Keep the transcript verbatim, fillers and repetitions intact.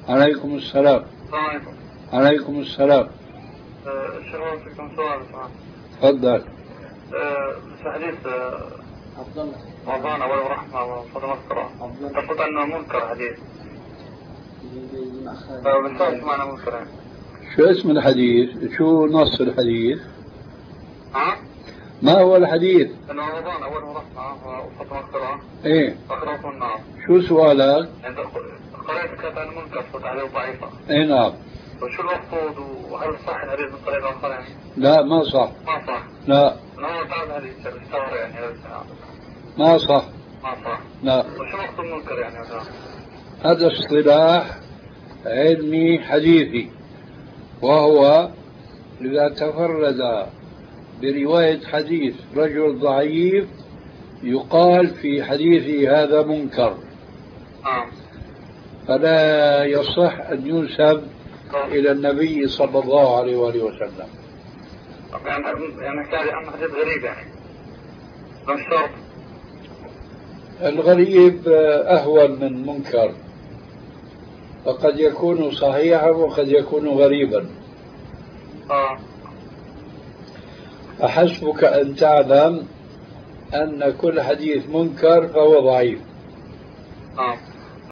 عليكم السلام. السلام عليكم. عليكم السلام. الشباب فيكم سؤال سؤال. تفضل. في حديث عبد الله رمضان أول رحمة وفضل مذكرة تقول أنه منكر حديث. بالفعل معنى منكر. شو اسم الحديث؟ شو نص الحديث؟ ها؟ ما هو الحديث؟ أن رمضان أول رحمة وفضل مذكرة. إيه. أخلاق النار. شو سؤالك؟ أنت قرأت كتاب المنكر صوت عليه ضعيفة. إيه نعم. وشو المقصود وهل صح الحديث من طريقة أخرى؟ لا ما صح. ما صح. لا. أنا تعرف هذه الثورة يعني هذا. ما صح. ما صح. لا. وشو مقصود منكر يعني هذا؟ هذا اصطلاح علمي حديثي، وهو إذا تفرد برواية حديث رجل ضعيف يقال في حديثه هذا منكر. آه. فلا يصح أن ينسب إلى النبي صلى الله عليه وآله وسلم. يعني يعني كان عن حديث غريب يعني. مش شرط. الغريب أهون من منكر، فقد يكون صحيحا وقد يكون غريبا. آه. أحسبك أن تعلم أن كل حديث منكر فهو ضعيف. آه.